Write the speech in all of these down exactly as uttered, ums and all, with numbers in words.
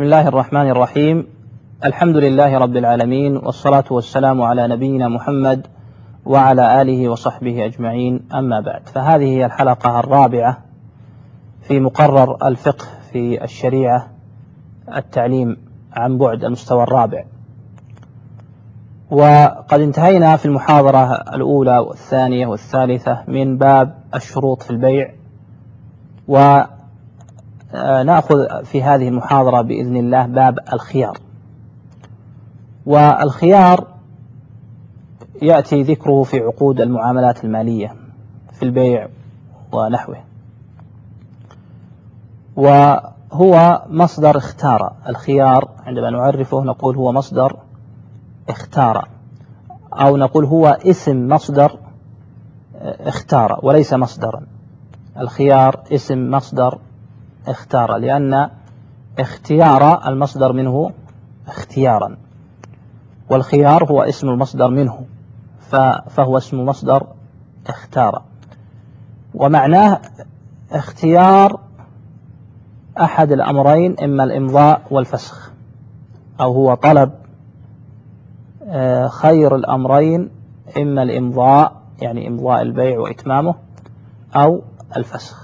بسم الله الرحمن الرحيم. الحمد لله رب العالمين، والصلاة والسلام على نبينا محمد وعلى آله وصحبه أجمعين، أما بعد، فهذه هي الحلقة الرابعة في مقرر الفقه في الشريعة، التعليم عن بعد، المستوى الرابع. وقد انتهينا في المحاضرة الأولى والثانية والثالثة من باب الشروط في البيع، ونأخذ في هذه المحاضرة بإذن الله باب الخيار. والخيار يأتي ذكره في عقود المعاملات المالية في البيع ونحوه، وهو مصدر اختار. الخيار عندما نعرفه نقول هو مصدر اختار، أو نقول هو اسم مصدر اختار وليس مصدرا. الخيار اسم مصدر اختار، لأن اختيار المصدر منه اختيارا، والخيار هو اسم المصدر منه، فهو اسم مصدر اختار، ومعناه اختيار أحد الأمرين، إما الإمضاء والفسخ، أو هو طلب خير الأمرين، إما الإمضاء يعني إمضاء البيع وإتمامه، أو الفسخ.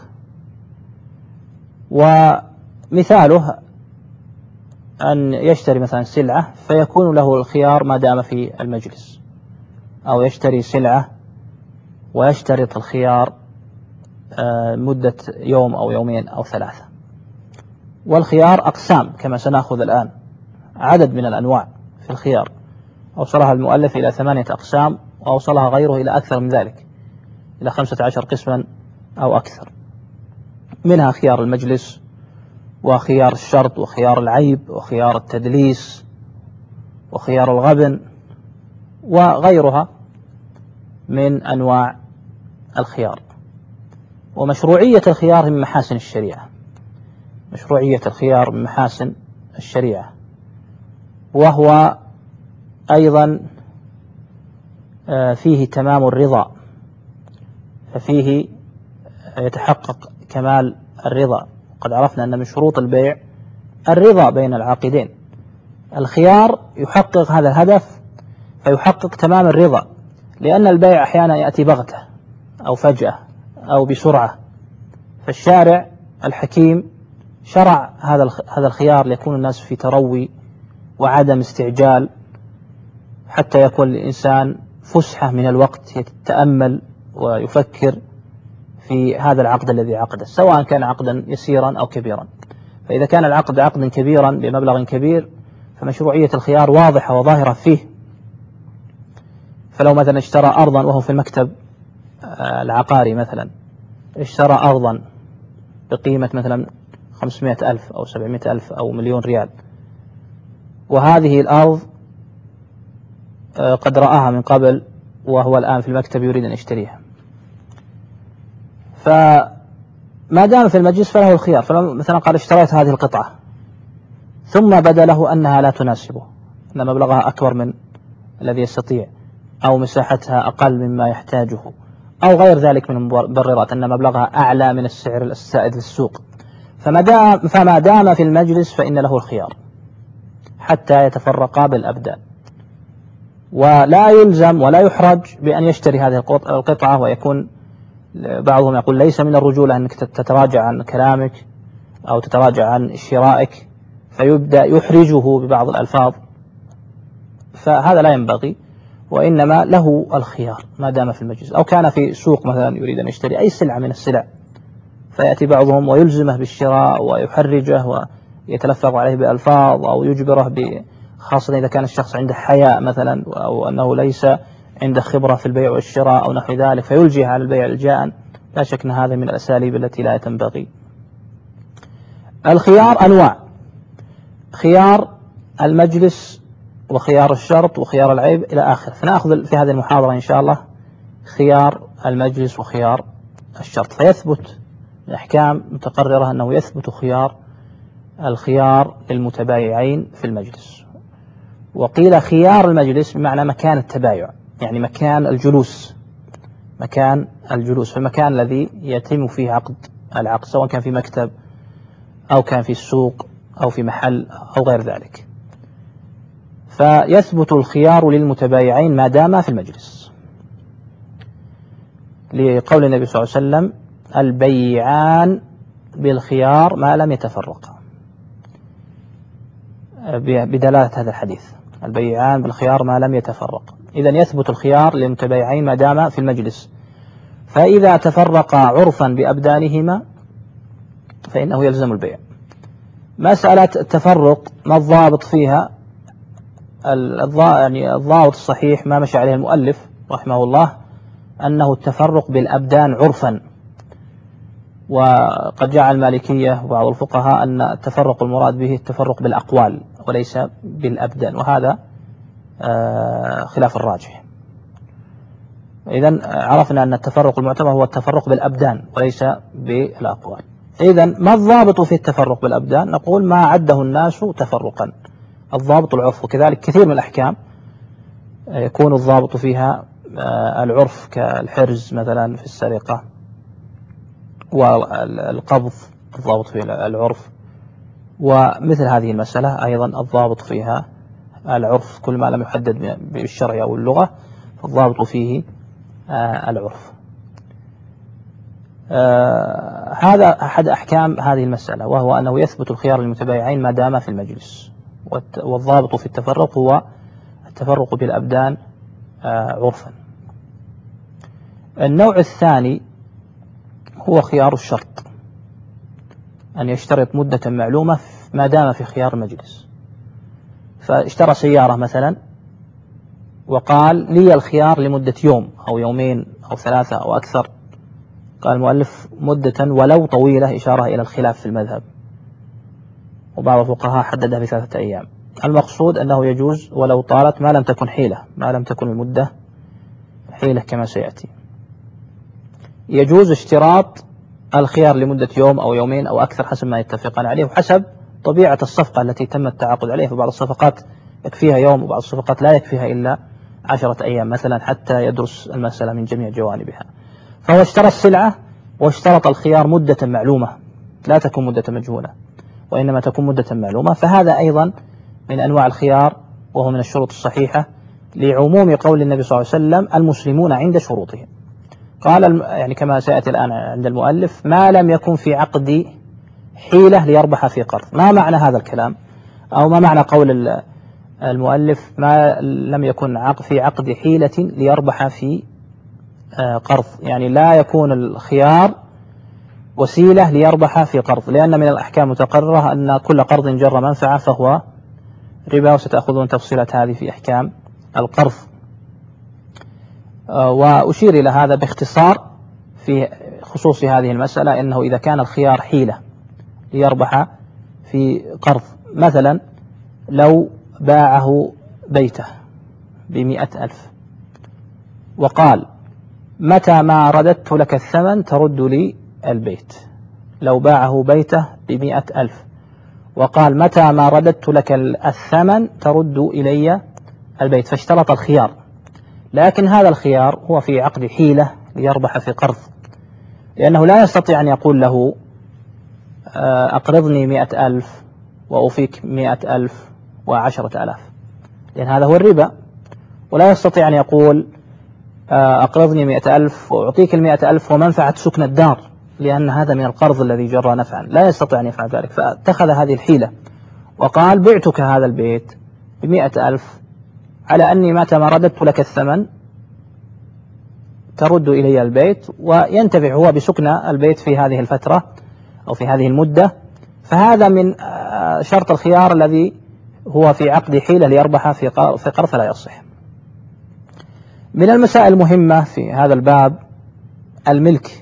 ومثاله أن يشتري مثلا سلعة فيكون له الخيار ما دام في المجلس، أو يشتري سلعة ويشترط الخيار مدة يوم أو يومين أو ثلاثة. والخيار أقسام كما سنأخذ الآن، عدد من الأنواع في الخيار، أوصلها المؤلف إلى ثمانية أقسام، وأوصلها غيره إلى أكثر من ذلك، إلى خمسة عشر قسما أو أكثر، منها خيار المجلس، وخيار الشرط، وخيار العيب، وخيار التدليس، وخيار الغبن، وغيرها من أنواع الخيار. ومشروعية الخيار من محاسن الشريعة، مشروعية الخيار من محاسن الشريعة، وهو أيضا فيه تمام الرضا، ففيه يتحقق كمال الرضا. قد عرفنا أن من شروط البيع الرضا بين العاقدين. الخيار يحقق هذا الهدف، فيحقق تمام الرضا، لأن البيع أحيانا يأتي بغتة أو فجأة أو بسرعة، فالشارع الحكيم شرع هذا هذا الخيار ليكون الناس في تروي وعدم استعجال، حتى يكون الإنسان فسحة من الوقت يتأمل ويفكر في هذا العقد الذي عقده، سواء كان عقدا يسيرا أو كبيرا. فإذا كان العقد عقدا كبيرا بمبلغ كبير فمشروعية الخيار واضحة وظاهرة فيه. فلو مثلا اشترى أرضا وهو في المكتب العقاري، مثلا اشترى أرضا بقيمة مثلا خمسمائة ألف أو سبعمائة ألف أو مليون ريال، وهذه الأرض قد رآها من قبل وهو الآن في المكتب يريد أن يشتريها، فما دام في المجلس فله الخيار. فمثلا قال اشتريت هذه القطعة، ثم بدا له أنها لا تناسبه، أن مبلغها أكبر من الذي يستطيع، أو مساحتها أقل مما يحتاجه، أو غير ذلك من المبررات، أن مبلغها أعلى من السعر السائد في السوق، فما دام, فما دام في المجلس فإن له الخيار حتى يتفرقا بالأبدان، ولا يلزم ولا يحرج بأن يشتري هذه القطعة. ويكون بعضهم يقول ليس من الرجولة أنك تتراجع عن كلامك أو تتراجع عن شرائك، فيبدأ يحرجه ببعض الألفاظ، فهذا لا ينبغي، وإنما له الخيار ما دام في المجلس. أو كان في سوق مثلا يريد أن يشتري أي سلعة من السلع، فيأتي بعضهم ويلزمه بالشراء ويحرجه ويتلفظ عليه بألفاظ، أو يجبره، خاصة إذا كان الشخص عنده حياء مثلا، أو أنه ليس عنده خبرة في البيع والشراء أو نحو ذلك، فيلجيه على البيع الجاء. لا شك أن هذا من الأساليب التي لا تنبغي. الخيار أنواع: خيار المجلس، وخيار الشرط، وخيار العيب، إلى آخر. فنأخذ في هذه المحاضرة إن شاء الله خيار المجلس وخيار الشرط. فيثبت الأحكام متقررة أنه يثبت خيار الخيار للمتبايعين في المجلس. وقيل خيار المجلس بمعنى مكان التبايع، يعني مكان الجلوس، مكان الجلوس في المكان الذي يتم فيه عقد العقد، سواء كان في مكتب أو كان في السوق أو في محل أو غير ذلك. فيثبت الخيار للمتبايعين ما داما في المجلس، لقول النبي صلى الله عليه وسلم: البيعان بالخيار ما لم يتفرقا، بدلالة هذا الحديث: البيعان بالخيار ما لم يتفرقا. إذن يثبت الخيار للمتبايعين ما داما في المجلس، فإذا تفرقا عرفا بأبدانهما فإنه يلزم البيع. مسألة التفرق ما الضابط فيها؟ يعني الضابط الصحيح ما مشى عليه المؤلف رحمه الله أنه التفرق بالأبدان عرفا، وقد جعل المالكية وبعض الفقهاء أن التفرق المراد به التفرق بالأقوال وليس بالأبدان، وهذا خلاف الراجح. إذن عرفنا أن التفرق المعتبر هو التفرق بالأبدان وليس بالأقوال. إذن ما الضابط في التفرق بالأبدان؟ نقول ما عده الناس تفرقا، الضابط العرف. وكذلك كثير من الأحكام يكون الضابط فيها العرف، كالحرز مثلا في السرقة، والقبض الضابط فيها العرف، ومثل هذه المسألة أيضا الضابط فيها العرف. كل ما لم يحدد بالشرع أو اللغة فالضابط فيه العرف. هذا أحد أحكام هذه المسألة، وهو أنه يثبت الخيار للمتبايعين ما دام في المجلس، والضابط في التفرق هو التفرق بالأبدان عرفا. النوع الثاني هو خيار الشرط، أن يشترط مدة معلومة ما دام في خيار المجلس. فاشترى سيارة مثلا وقال: لي الخيار لمدة يوم أو يومين أو ثلاثة أو أكثر. قال المؤلف: مدة ولو طويلة، إشارة إلى الخلاف في المذهب، وبعض الفقهاء حددها بثلاثة أيام. المقصود أنه يجوز ولو طالت، ما لم تكن حيلة، ما لم تكن المدة حيلة كما سيأتي. يجوز اشتراط الخيار لمدة يوم أو يومين أو أكثر حسب ما يتفقان عليه، وحسب طبيعة الصفقة التي تم التعاقد عليها. فبعض الصفقات يكفيها يوم، وبعض الصفقات لا يكفيها إلا عشرة أيام مثلا، حتى يدرس المسألة من جميع جوانبها. فهو اشترى السلعة واشترط الخيار مدة معلومة، لا تكون مدة مجهولة، وإنما تكون مدة معلومة. فهذا أيضا من أنواع الخيار، وهو من الشروط الصحيحة، لعموم قول النبي صلى الله عليه وسلم: المسلمون عند شروطهم. قال يعني كما سيأتي الآن عند المؤلف: ما لم يكن في عقد حيلة ليربح في قرض. ما معنى هذا الكلام؟ أو ما معنى قول المؤلف: ما لم يكن في عقد حيلة ليربح في قرض؟ يعني لا يكون الخيار وسيلة ليربح في قرض، لأن من الأحكام متقررة أن كل قرض جر منفعة فهو ربا، وستأخذون تفصيلات هذه في أحكام القرض. وأشير إلى هذا باختصار في خصوص هذه المسألة، إنه إذا كان الخيار حيلة ليربح في قرض، مثلا لو باعه بيته بمئة ألف وقال: متى ما رددت لك الثمن ترد لي البيت. لو باعه بيته بمئة ألف وقال: متى ما رددت لك الثمن ترد إلي البيت، فاشترط الخيار. لكن هذا الخيار هو في عقد حيلة ليربح في قرض، لأنه لا يستطيع أن يقول له: أقرضني مئة ألف وأوفيك مئة ألف وعشرة ألاف، لأن هذا هو الربا. ولا يستطيع أن يقول: أقرضني مئة ألف وأعطيك المئة ألف ومنفعة سكن الدار، لأن هذا من القرض الذي جرى نفعا. لا يستطيع أن يفعل ذلك، فاتخذ هذه الحيلة وقال: بعتك هذا البيت بمئة ألف على أني متى ما رددت لك الثمن ترد إلي البيت، وينتفع هو بسكن البيت في هذه الفترة أو في هذه المدة. فهذا من شرط الخيار الذي هو في عقد حيلة ليربح في قرض، فلا يصح. من المسائل المهمة في هذا الباب الملك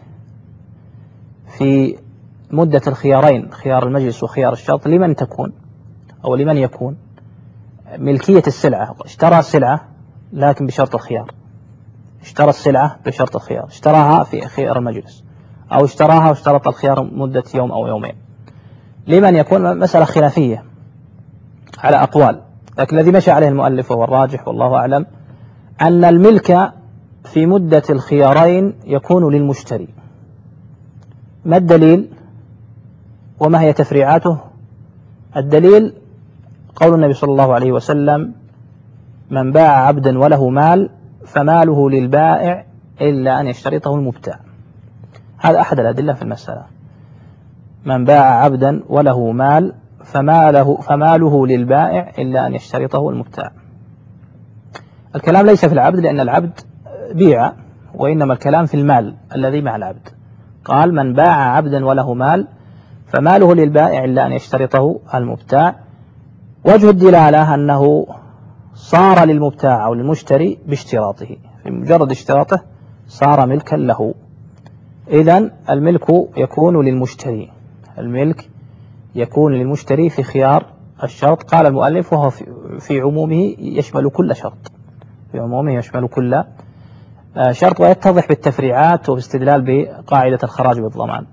في مدة الخيارين، خيار المجلس وخيار الشرط. لمن تكون أو لمن يكون ملكية السلعة؟ اشترى السلعة لكن بشرط الخيار، اشترى السلعة بشرط الخيار، اشتراها في خيار المجلس، أو اشتراها واشترط الخيار مدة يوم أو يومين. لمن يكون؟ مسألة خلافية على أقوال، لكن الذي مشى عليه المؤلف وهو الراجح والله أعلم أن الملك في مدة الخيارين يكون للمشتري. ما الدليل وما هي تفريعاته؟ الدليل قول النبي صلى الله عليه وسلم: من باع عبدا وله مال فماله للبائع إلا أن يشترطه المبتاع. هذا أحد الأدلة في المسألة. من باع عبدا وله مال فماله, فماله للبائع إلا أن يشترطه المبتاع. الكلام ليس في العبد لأن العبد بيع، وإنما الكلام في المال الذي مع العبد. قال: من باع عبدا وله مال فماله للبائع إلا أن يشترطه المبتاع. وجه الدلالة أنه صار للمبتاع أو للمشتري باشتراطه، في مجرد اشتراطه صار ملكا له. إذن الملك يكون للمشتري، الملك يكون للمشتري في خيار الشرط. قال المؤلف: وهو في عمومه يشمل كل شرط، في عمومه يشمل كل شرط، ويتضح بالتفريعات وباستدلال بقاعدة الخراج بالضمان.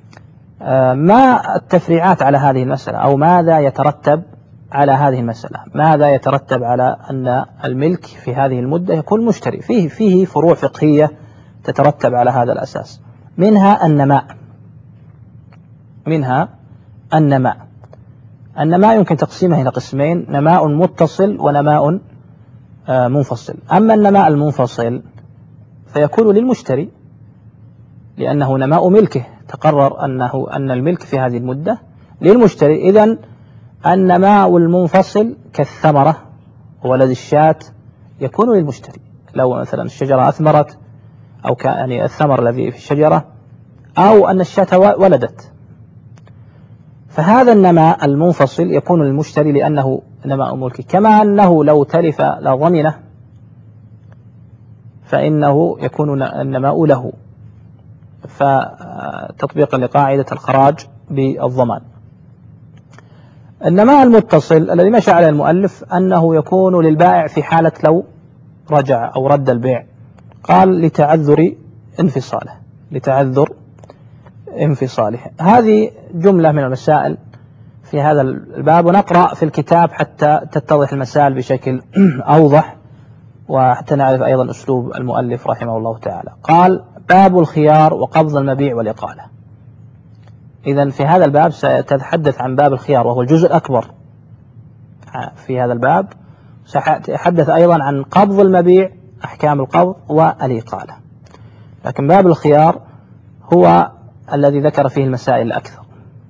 ما التفريعات على هذه المسألة، أو ماذا يترتب على هذه المسألة؟ ماذا يترتب على أن الملك في هذه المدة يكون مشتري؟ فيه فيه فروع فقهية تترتب على هذا الأساس. منها النماء، منها النماء النماء يمكن تقسيمه إلى قسمين: نماء متصل ونماء منفصل. أما النماء المنفصل فيكون للمشتري لأنه نماء ملكه، تقرر أنه أن الملك في هذه المدة للمشتري. إذن النماء المنفصل كالثمرة ولد الشاة يكون للمشتري، لو مثلا الشجرة أثمرت أو كان يعني الثمر الذي في الشجرة، أو أن الشاة ولدت، فهذا النماء المنفصل يكون للمشتري لأنه نماء ملكي. كما أنه لو تلف لا ضمنه فإنه يكون النماء له، فتطبيقا لقاعدة الخراج بالضمان. النماء المتصل الذي مشى عليه المؤلف أنه يكون للبائع في حالة لو رجع أو رد البيع. قال: لتعذر انفصاله، لتعذر انفصاله. هذه جملة من المسائل في هذا الباب، ونقرأ في الكتاب حتى تتضح المسائل بشكل أوضح، وحتى نعرف أيضا أسلوب المؤلف رحمه الله تعالى. قال: باب الخيار وقبض المبيع والإقالة. إذن في هذا الباب سيتحدث عن باب الخيار، وهو الجزء الأكبر في هذا الباب. سيتحدث أيضا عن قبض المبيع، أحكام القبض والإقالة. لكن باب الخيار هو الذي ذكر فيه المسائل الأكثر.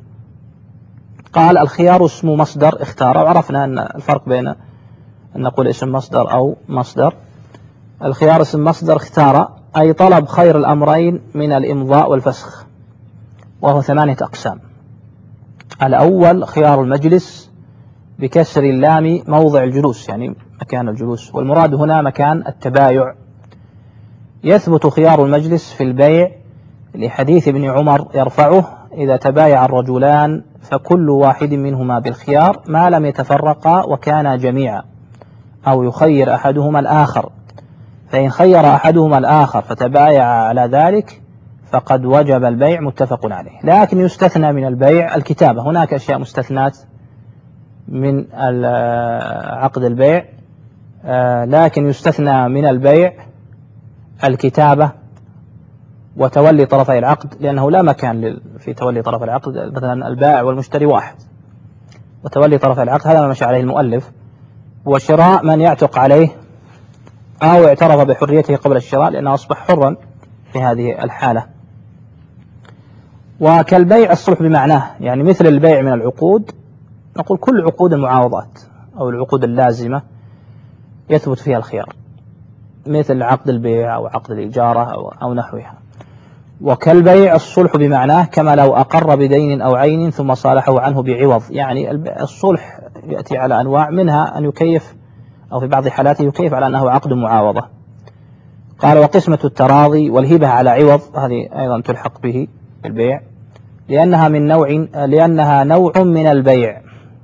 قال: الخيار اسم مصدر اختار، وعرفنا أن الفرق بين أن نقول اسم مصدر أو مصدر. الخيار اسم مصدر اختار، أي طلب خير الأمرين من الإمضاء والفسخ، وهو ثمانية أقسام. الأول خيار المجلس بكسر اللام موضع الجلوس، يعني مكان الجلوس، والمراد هنا مكان التبايع. يثبت خيار المجلس في البيع لحديث ابن عمر يرفعه: إذا تبايع الرجلان فكل واحد منهما بالخيار ما لم يتفرقا وكانا جميعا، أو يخير أحدهما الآخر، فإن خير أحدهما الآخر فتبايع على ذلك فقد وجب البيع، متفق عليه. لكن يستثنى من البيع الكتابة. هناك أشياء مستثنات من عقد البيع، لكن يستثنى من البيع الكتابة وتولي طرفي العقد، لأنه لا مكان في تولي طرف العقد. مثلا البائع والمشتري واحد، وتولي طرف العقد هذا ما مشى عليه المؤلف، وشراء من يعتق عليه أو اعترف بحريته قبل الشراء لأنه أصبح حرا في هذه الحالة. وكالبيع الصلح بمعناه، يعني مثل البيع من العقود، نقول كل عقود المعاوضات أو العقود اللازمة يثبت فيها الخيار، مثل عقد البيع أو عقد الإجارة أو, أو نحوها. وكالبيع الصلح بمعناه، كما لو أقر بدين أو عين ثم صالحه عنه بعوض. يعني الصلح يأتي على أنواع، منها أن يكيف أو في بعض حالاته يكيف على أنه عقد معاوضة. قال: وقسمة التراضي والهبة على عوض، هذه أيضا تلحق به البيع، لأنها من نوع لأنها نوع من البيع.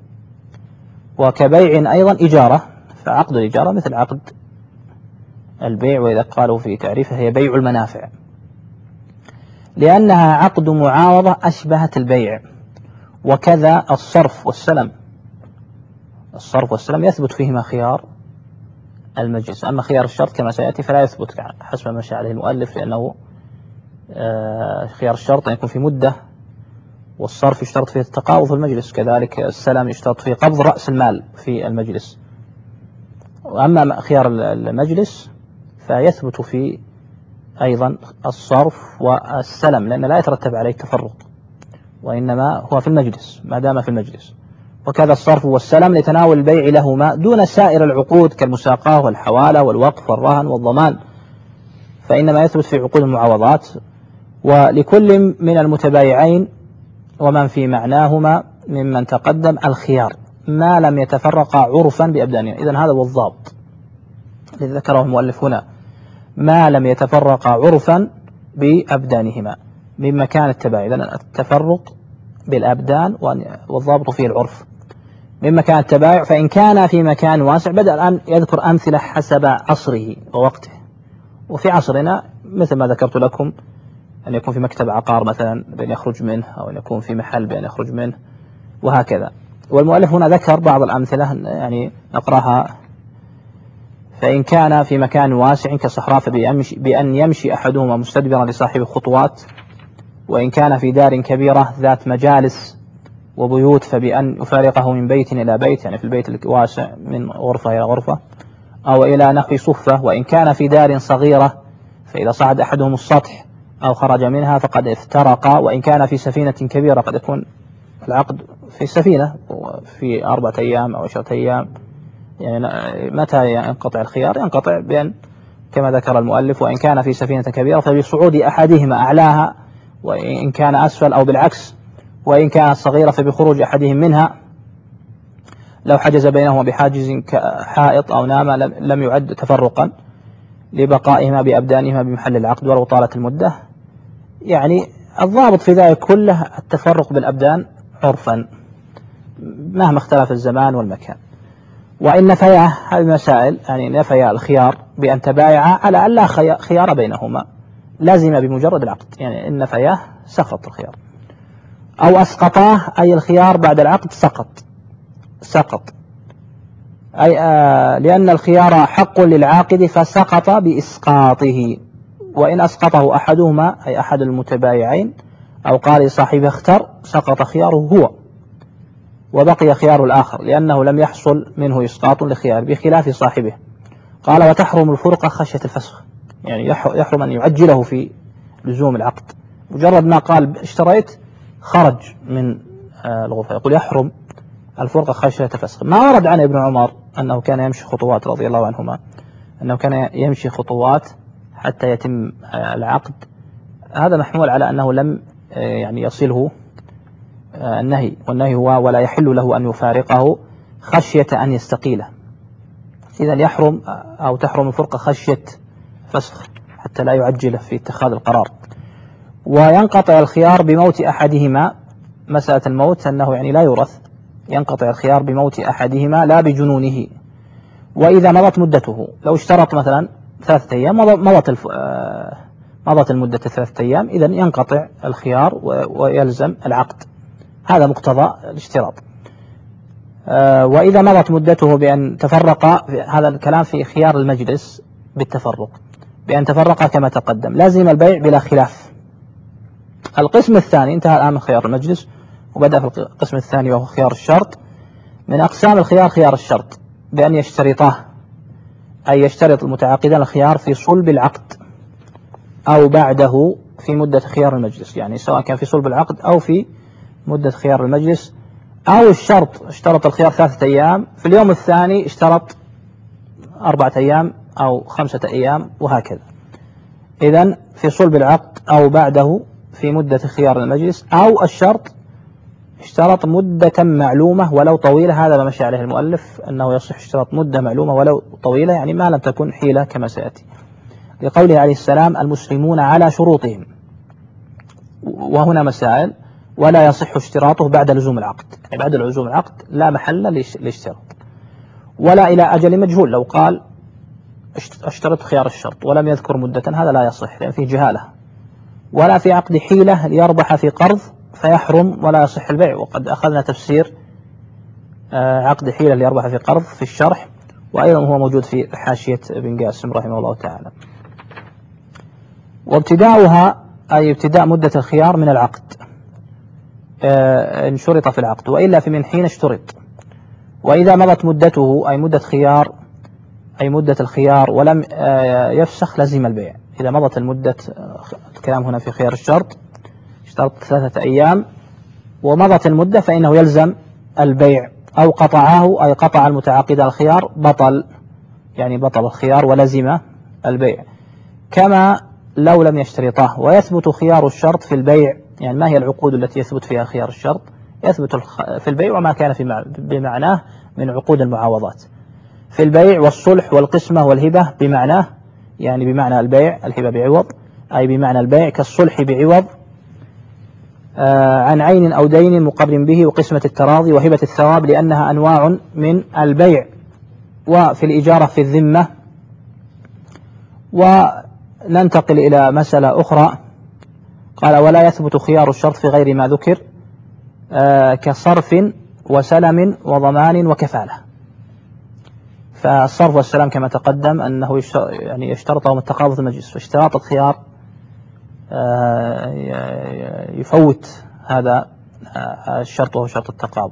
وكبيع أيضا إجارة، فعقد الإجارة مثل عقد البيع، وإذا قالوا في تعريفه هي بيع المنافع، لأنها عقد معاوضة أشبهت البيع. وكذا الصرف والسلم، الصرف والسلم يثبت فيهما خيار المجلس. أما خيار الشرط كما سيأتي فلا يثبت حسب ما شاء عليه المؤلف، لأنه خيار الشرط أن يكون في مدة والصرف يشترط فيه التقاضي في المجلس، كذلك السلام يشترط فيه قبض رأس المال في المجلس. وأما خيار المجلس فيثبت فيه أيضا الصرف والسلم، لأن لا يترتب عليه تفرق، وإنما هو في المجلس ما دام في المجلس. وكذا الصرف والسلم لتناول البيع لهما دون سائر العقود كالمساقاة والحوالة والوقف والرهن والضمان، فإنما يثبت في عقود المعاوضات. ولكل من المتبايعين ومن في معناهما ممن تقدم الخيار ما لم يتفرقا عرفا بأبدانهما. إذن هذا هو الضابط الذي ذكره المؤلف هنا، ما لم يتفرقا عرفا بأبدانهما من مكان التباين. إذن التفرق بالأبدان والضابط فيه العرف. من مكان التبايع فإن كان في مكان واسع، بدأ الآن يذكر أمثلة حسب عصره ووقته. وفي عصرنا مثل ما ذكرت لكم أن يكون في مكتب عقار مثلا بأن يخرج منه، أو أن يكون في محل بأن يخرج منه، وهكذا. والمؤلف هنا ذكر بعض الأمثلة يعني نقرأها. فإن كان في مكان واسع كصحراء بأن يمشي أحدهما مستدبرا لصاحب خطوات، وإن كان في دار كبيرة ذات مجالس وبيوت فبأن يفارقه من بيت إلى بيت، يعني في البيت الواسع من غرفة إلى غرفة، أو إلى نحو صفة. وإن كان في دار صغيرة فإذا صعد أحدهم السطح أو خرج منها فقد افترقا. وإن كان في سفينة كبيرة قد يكون العقد في السفينة في أربعة أيام أو عشرة أيام. يعني متى ينقطع الخيار؟ ينقطع بأن كما ذكر المؤلف وإن كان في سفينة كبيرة فبصعود أحدهما أعلاها، وإن كان أسفل، أو بالعكس وإن كانت صغيرة فبخروج أحدهم منها لو حجز بينهما بحاجز كحائط أو نام لم يعد تفرقا لبقائهما بأبدانهما بمحل العقد ولو طالت المدة. يعني الضابط في ذلك كله التفرق بالأبدان عرفا مهما اختلف الزمان والمكان. وإن نفيا هذه مسائل، يعني نفيا الخيار بأن تبايعا على أن لا خيار بينهما لازم بمجرد العقد، يعني إن نفياه سقط الخيار، أو أسقطاه أي الخيار بعد العقد سقط سقط أي آه لأن الخيار حق للعاقد فسقط بإسقاطه. وإن أسقطه أحدهما أي أحد المتبايعين أو قال صاحبه اختر سقط خياره هو وبقي خيار الآخر، لأنه لم يحصل منه إسقاط لخيار بخلاف صاحبه. قال وتحرم الفرقة خشية الفسخ، يعني يحرم أن يعجله في لزوم العقد. مجرد ما قال اشتريت خرج من الغرفة يقول يحرم الفرقة خشية الفسخ. ما ورد عن ابن عمر أنه كان يمشي خطوات رضي الله عنهما، أنه كان يمشي خطوات حتى يتم العقد. هذا محمول على أنه لم يعني يصله النهي، والنهي هو ولا يحل له أن يفارقه خشية أن يستقيله. إذا يحرم أو تحرم الفرقة خشية فسخ حتى لا يعجله في اتخاذ القرار. وينقطع الخيار بموت أحدهما، مسألة الموت أنه يعني لا يورث، ينقطع الخيار بموت أحدهما لا بجنونه. وإذا مضت مدته، لو اشترط مثلا ثلاثة أيام مضت الف... مضت المدة ثلاثة أيام، إذن ينقطع الخيار ويلزم العقد. هذا مقتضى الاشتراط. وإذا مضت مدته بأن تفرق، هذا الكلام في خيار المجلس بالتفرق، بأن تفرق كما تقدم لازم البيع بلا خلاف. القسم الثاني انتهى الآن من خيار المجلس وبدأ في القسم الثاني وهو خيار الشرط. من أقسام الخيار خيار الشرط بأن يشترطاه، أي يشترط المتعاقدان الخيار في صلب العقد أو بعده في مدة خيار المجلس، يعني سواء كان في صلب العقد أو في مدة خيار المجلس. أو الشرط اشترط الخيار ثلاثة أيام، في اليوم الثاني اشترط أربعة أيام أو خمسة أيام وهكذا. إذن في صلب العقد أو بعده في مدة خيار المجلس. أو الشرط اشترط مدة معلومة ولو طويلة، هذا ما مشى عليه المؤلف أنه يصح اشتراط مدة معلومة ولو طويلة، يعني ما لم تكن حيلة كما سيأتي، لقوله عليه السلام المسلمون على شروطهم. وهنا مسائل، ولا يصح اشتراطه بعد لزوم العقد، يعني بعد لزوم العقد لا محل للاشتراط، ولا إلى أجل مجهول. لو قال اشترط خيار الشرط ولم يذكر مدة هذا لا يصح لأن فيه جهالة. ولا في عقد حيلة ليربح في قرض فيحرم ولا يصح البيع، وقد أخذنا تفسير عقد حيلة ليربح في قرض في الشرح، وأيضا هو موجود في حاشية ابن قاسم رحمه الله تعالى. وابتداؤها أي ابتداء مدة الخيار من العقد، إن شرط في العقد، وإلا فمن حين اشترط. وإذا مضت مدته أي مدة خيار أي مدة الخيار ولم يفسخ لزم البيع. إذا مضت المدة، الكلام هنا في خيار الشرط، اشترط ثلاثة أيام ومضت المدة فإنه يلزم البيع، أو قطعه أي قطع المتعاقد الخيار بطل، يعني بطل الخيار ولزم البيع، كما لو لم يشترطه. ويثبت خيار الشرط في البيع، يعني ما هي العقود التي يثبت فيها خيار الشرط؟ يثبت في البيع وما كان في بمعناه من عقود المعاوضات. في البيع والصلح والقسمة والهبة بمعناه، يعني بمعنى البيع، الهبة بعوض أي بمعنى البيع، كالصلح بعوض آه عن عين أو دين مقرن به، وقسمة التراضي، وهبة الثواب، لأنها أنواع من البيع. وفي الإجارة في الذمة. وننتقل إلى مسألة أخرى، قال: ولا يثبت خيار الشرط في غير ما ذكر آه كصرف وسلم وضمان وكفالة. فالصرف والسلام كما تقدم أنه يعني يشترطهم التقاضي المجلس، فاشتراط الخيار يفوت هذا الشرط وهو شرط التقاضي.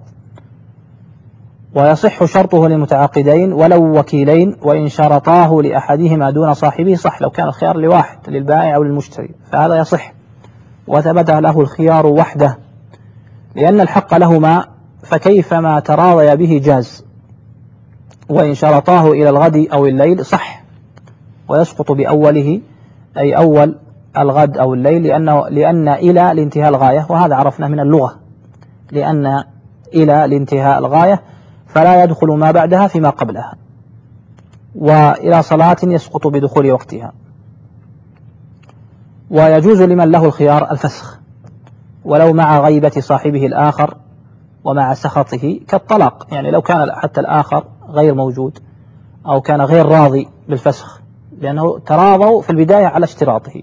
ويصح شرطه للمتعاقدين ولو وكيلين، وإن شرطاه لأحدهما دون صاحبه صح، لو كان الخيار لواحد للبائع أو للمشتري فهذا يصح، وثبت له الخيار وحده، لأن الحق لهما، فكيفما تراضي به جاز. وإن شرطاه إلى الغد أو الليل صح، ويسقط بأوله أي أول الغد أو الليل، لأنه لأن إلى لانتهاء الغاية، وهذا عرفنا من اللغة، لأن إلى لانتهاء الغاية فلا يدخل ما بعدها فيما قبلها. وإلى صلاة يسقط بدخول وقتها. ويجوز لمن له الخيار الفسخ ولو مع غيبة صاحبه الآخر ومع سخطه، كالطلاق، يعني لو كان حتى الآخر غير موجود أو كان غير راضي بالفسخ، لأنه تراضوا في البداية على اشتراطه،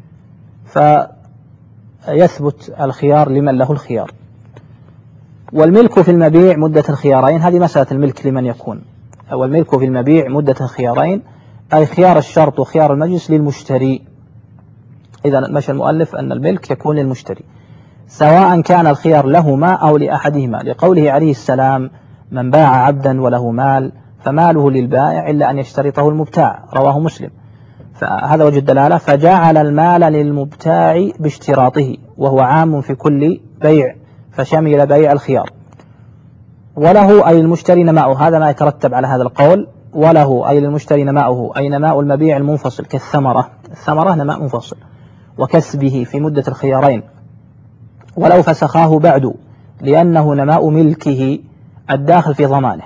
فيثبت الخيار لمن له الخيار. والملك في المبيع مدة الخيارين، هذه مسألة الملك لمن يكون. والملك في المبيع مدة الخيارين أي خيار الشرط وخيار المجلس للمشتري. إذا مشى المؤلف أن الملك يكون للمشتري، سواء كان الخيار لهما أو لأحدهما، لقوله عليه السلام: من باع عبدا وله مال فماله للبائع إلا أن يشترطه المبتاع، رواه مسلم. فهذا وجه الدلالة، فجعل المال للمبتاع باشتراطه، وهو عام في كل بيع، فشمل بيع الخيار. وله أي المشتري نماؤه، هذا ما يترتب على هذا القول، وله أي المشتري نماؤه أي نماء المبيع المنفصل، كالثمرة، الثمرة نماء منفصل، وكسبه في مدة الخيارين، ولو فسخاه بعد، لأنه نماء ملكه الداخل في ضمانه،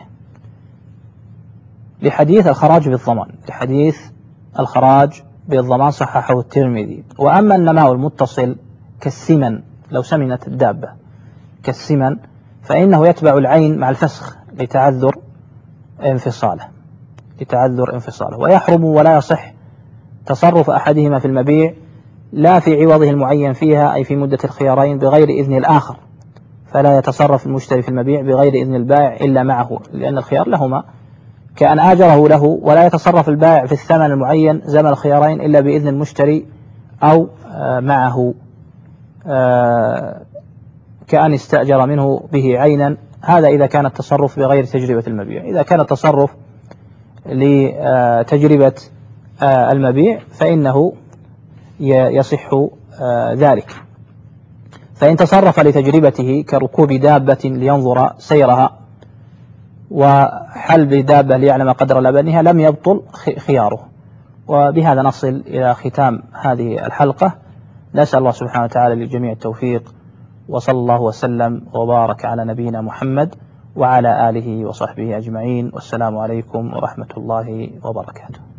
لحديث الخراج بالضمان، لحديث الخراج بالضمان صححه الترمذي. وأما النماء المتصل كالسمن، لو سمنت الدابة كالسمن، فإنه يتبع العين مع الفسخ لتعذر انفصاله لتعذر انفصاله ويحرم ولا يصح تصرف أحدهما في المبيع لا في عوضه المعين فيها، أي في مدة الخيارين، بغير إذن الآخر. فلا يتصرف المشتري في المبيع بغير إذن البائع إلا معه، لأن الخيار لهما، كأن آجره له. ولا يتصرف البائع في الثمن المعين زمن الخيارين إلا بإذن المشتري أو معه، كأن استأجر منه به عينا. هذا إذا كان التصرف بغير تجربة المبيع. إذا كان التصرف لتجربة المبيع فإنه يصح ذلك. فإن تصرف لتجربته كركوب دابة لينظر سيرها وحلب دابة ليعلم قدر لبنها لم يبطل خياره. وبهذا نصل إلى ختام هذه الحلقة. نسأل الله سبحانه وتعالى للجميع التوفيق، وصلى الله وسلم وبارك على نبينا محمد وعلى آله وصحبه أجمعين، والسلام عليكم ورحمة الله وبركاته.